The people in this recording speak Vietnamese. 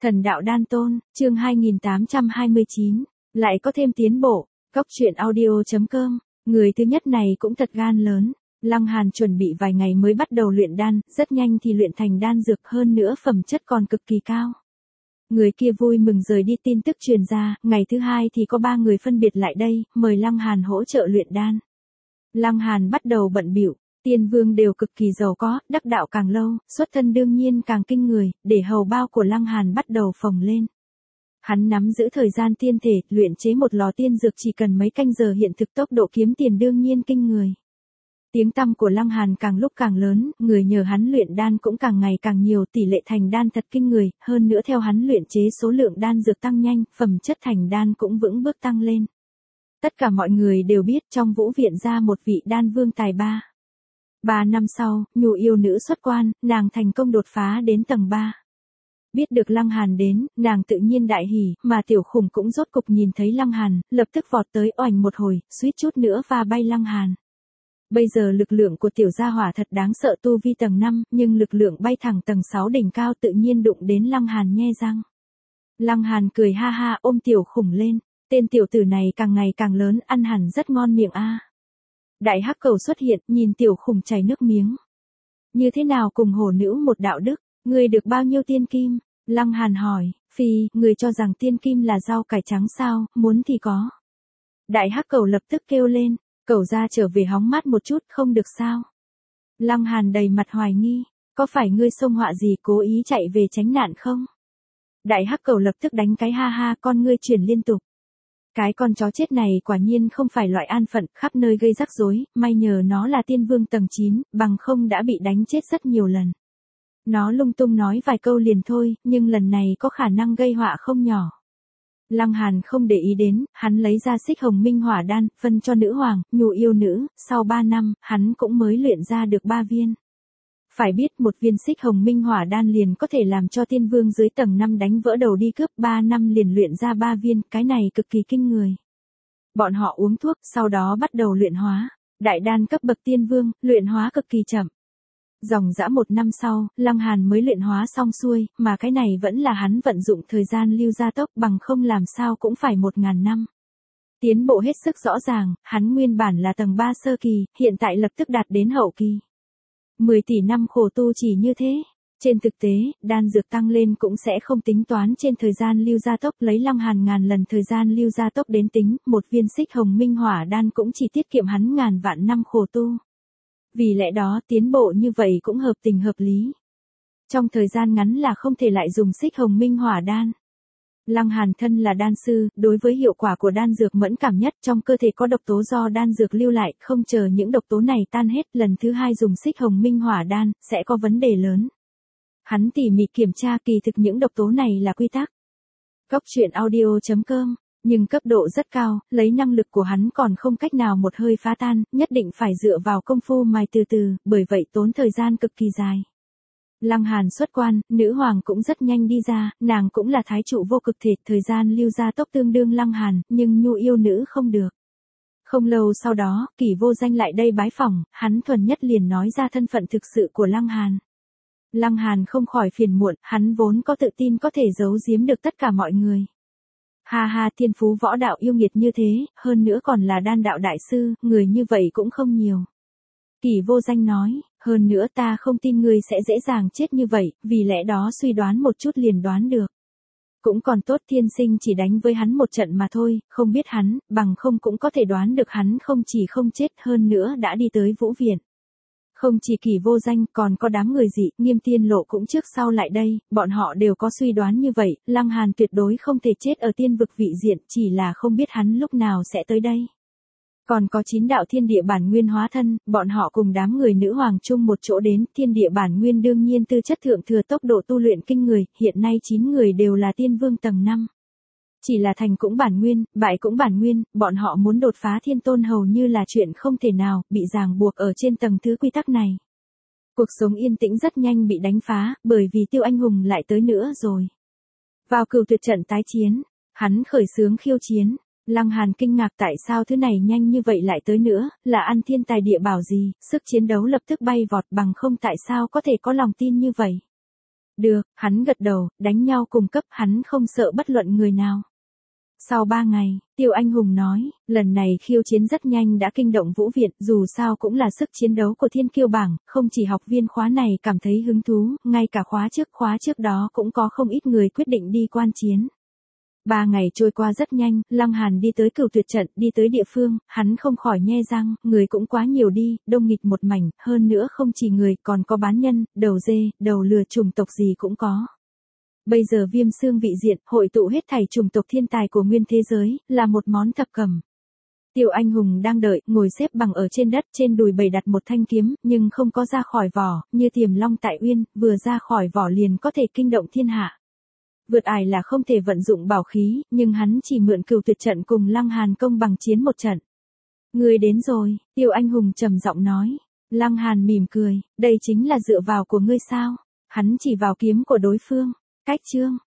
Thần đạo đan tôn, chương 2829, lại có thêm tiến bộ, Cóc truyện audio.com, người thứ nhất này cũng thật gan lớn. Lăng Hàn chuẩn bị vài ngày mới bắt đầu luyện đan, rất nhanh thì luyện thành đan dược, hơn nữa phẩm chất còn cực kỳ cao. Người kia vui mừng rời đi, tin tức truyền ra, ngày thứ hai thì có 3 người phân biệt lại đây, mời Lăng Hàn hỗ trợ luyện đan. Lăng Hàn bắt đầu bận bịu. Tiên vương đều cực kỳ giàu có, đắc đạo càng lâu, xuất thân đương nhiên càng kinh người, để hầu bao của Lăng Hàn bắt đầu phồng lên. Hắn nắm giữ thời gian tiên thể, luyện chế một lò tiên dược chỉ cần mấy canh giờ, hiện thực tốc độ kiếm tiền đương nhiên kinh người. Tiếng tăm của Lăng Hàn càng lúc càng lớn, người nhờ hắn luyện đan cũng càng ngày càng nhiều, tỷ lệ thành đan thật kinh người, hơn nữa theo hắn luyện chế số lượng đan dược tăng nhanh, phẩm chất thành đan cũng vững bước tăng lên. Tất cả mọi người đều biết trong vũ viện ra một vị đan vương tài ba. 3 năm sau, Nhu yêu nữ xuất quan, nàng thành công đột phá đến tầng 3. Biết được Lăng Hàn đến, nàng tự nhiên đại hỉ, mà Tiểu Khủng cũng rốt cục nhìn thấy Lăng Hàn, lập tức vọt tới oành một hồi, suýt chút nữa va bay Lăng Hàn. Bây giờ lực lượng của tiểu gia hỏa thật đáng sợ, tu vi tầng 5, nhưng lực lượng bay thẳng tầng 6 đỉnh cao tự nhiên đụng đến Lăng Hàn nhe răng. Lăng Hàn cười ha ha ôm Tiểu Khủng lên, tên tiểu tử này càng ngày càng lớn, ăn hẳn rất ngon miệng a. Đại hắc cầu xuất hiện, nhìn Tiểu Khủng chảy nước miếng. Như thế nào cùng hổ nữ một đạo đức, ngươi được bao nhiêu tiên kim? Lăng Hàn hỏi, phi, người cho rằng tiên kim là rau cải trắng sao, muốn thì có. Đại hắc cầu lập tức kêu lên, cầu ra trở về hóng mát một chút, không được sao? Lăng Hàn đầy mặt hoài nghi, có phải ngươi xông họa gì cố ý chạy về tránh nạn không? Đại hắc cầu lập tức đánh cái ha ha, con ngươi chuyển liên tục. Cái con chó chết này quả nhiên không phải loại an phận, khắp nơi gây rắc rối, may nhờ nó là tiên vương tầng 9, bằng không đã bị đánh chết rất nhiều lần. Nó lung tung nói vài câu liền thôi, nhưng lần này có khả năng gây họa không nhỏ. Lăng Hàn không để ý đến, hắn lấy ra xích hồng minh hỏa đan, phân cho nữ hoàng, Nhu yêu nữ, sau 3 năm, hắn cũng mới luyện ra được 3 viên. Phải biết một viên xích hồng minh hỏa đan liền có thể làm cho tiên vương dưới tầng 5 đánh vỡ đầu đi cướp, 3 năm liền luyện ra 3 viên, cái này cực kỳ kinh người. Bọn họ uống thuốc, sau đó bắt đầu luyện hóa. Đại đan cấp bậc tiên vương, luyện hóa cực kỳ chậm. Dòng dã 1 năm sau, Lăng Hàn mới luyện hóa xong xuôi, mà cái này vẫn là hắn vận dụng thời gian lưu gia tốc, bằng không làm sao cũng phải 1000 năm. Tiến bộ hết sức rõ ràng, hắn nguyên bản là tầng 3 sơ kỳ, hiện tại lập tức đạt đến hậu kỳ. 10 tỷ năm khổ tu chỉ như thế. Trên thực tế, đan dược tăng lên cũng sẽ không tính toán trên thời gian lưu gia tốc, lấy Lăng Hàn ngàn lần thời gian lưu gia tốc đến tính, một viên xích hồng minh hỏa đan cũng chỉ tiết kiệm hắn ngàn vạn năm khổ tu. Vì lẽ đó tiến bộ như vậy cũng hợp tình hợp lý. Trong thời gian ngắn là không thể lại dùng xích hồng minh hỏa đan. Lăng Hàn thân là đan sư, đối với hiệu quả của đan dược mẫn cảm nhất, trong cơ thể có độc tố do đan dược lưu lại, không chờ những độc tố này tan hết, lần thứ 2 dùng xích hồng minh hỏa đan, sẽ có vấn đề lớn. Hắn tỉ mỉ kiểm tra, kỳ thực những độc tố này là quy tắc. Cóc truyện audio.com, nhưng cấp độ rất cao, lấy năng lực của hắn còn không cách nào một hơi phá tan, nhất định phải dựa vào công phu mài từ từ, bởi vậy tốn thời gian cực kỳ dài. Lăng Hàn xuất quan, nữ hoàng cũng rất nhanh đi ra, nàng cũng là thái trụ vô cực thể, thời gian lưu gia tốc tương đương Lăng Hàn, nhưng Nhu yêu nữ không được. Không lâu sau đó, Kỷ Vô Danh lại đây bái phỏng, hắn thuần nhất liền nói ra thân phận thực sự của Lăng Hàn. Lăng Hàn không khỏi phiền muộn, hắn vốn có tự tin có thể giấu giếm được tất cả mọi người. Ha ha, thiên phú võ đạo yêu nghiệt như thế, hơn nữa còn là đan đạo đại sư, người như vậy cũng không nhiều. Kỷ Vô Danh nói, hơn nữa ta không tin ngươi sẽ dễ dàng chết như vậy, vì lẽ đó suy đoán một chút liền đoán được. Cũng còn tốt thiên sinh chỉ đánh với hắn một trận mà thôi, không biết hắn, bằng không cũng có thể đoán được hắn không chỉ không chết, hơn nữa đã đi tới vũ viện. Không chỉ Kỷ Vô Danh, còn có đám người dị, Nghiêm Tiên Lộ cũng trước sau lại đây, bọn họ đều có suy đoán như vậy, Lăng Hàn tuyệt đối không thể chết ở tiên vực vị diện, chỉ là không biết hắn lúc nào sẽ tới đây. Còn có 9 đạo thiên địa bản nguyên hóa thân, bọn họ cùng đám người nữ hoàng chung một chỗ đến, thiên địa bản nguyên đương nhiên tư chất thượng thừa, tốc độ tu luyện kinh người, hiện nay 9 người đều là tiên vương tầng 5. Chỉ là thành cũng bản nguyên, bại cũng bản nguyên, bọn họ muốn đột phá thiên tôn hầu như là chuyện không thể nào, bị ràng buộc ở trên tầng thứ quy tắc này. Cuộc sống yên tĩnh rất nhanh bị đánh phá, bởi vì Tiêu Anh Hùng lại tới nữa rồi. Vào Cửu Tuyệt trận tái chiến, hắn khởi xướng khiêu chiến. Lăng Hàn kinh ngạc tại sao thứ này nhanh như vậy lại tới nữa, là ăn thiên tài địa bảo gì, sức chiến đấu lập tức bay vọt, bằng không tại sao có thể có lòng tin như vậy. Được, hắn gật đầu, đánh nhau cùng cấp hắn không sợ bất luận người nào. Sau 3 ngày, Tiêu Anh Hùng nói, lần này khiêu chiến rất nhanh đã kinh động Vũ Viện, dù sao cũng là sức chiến đấu của thiên kiêu bảng, không chỉ học viên khóa này cảm thấy hứng thú, ngay cả khóa trước đó cũng có không ít người quyết định đi quan chiến. 3 ngày trôi qua rất nhanh, Lăng Hàn đi tới Cửu Tuyệt trận, đi tới địa phương, hắn không khỏi nhe răng, người cũng quá nhiều đi, đông nghịt một mảnh, hơn nữa không chỉ người, còn có bán nhân, đầu dê, đầu lừa chủng tộc gì cũng có. Bây giờ Viêm Xương vị diện, hội tụ hết thảy chủng tộc thiên tài của nguyên thế giới, là một món thập cẩm. Tiêu Anh Hùng đang đợi, ngồi xếp bằng ở trên đất, trên đùi bày đặt một thanh kiếm, nhưng không có ra khỏi vỏ, như Tiềm Long tại Uyên, vừa ra khỏi vỏ liền có thể kinh động thiên hạ. Vượt ải là không thể vận dụng bảo khí, nhưng hắn chỉ mượn Cửu Tuyệt trận cùng Lăng Hàn công bằng chiến một trận. Người đến rồi, Tiêu Anh Hùng trầm giọng nói. Lăng Hàn mỉm cười, đây chính là dựa vào của ngươi sao? Hắn chỉ vào kiếm của đối phương. Cách chương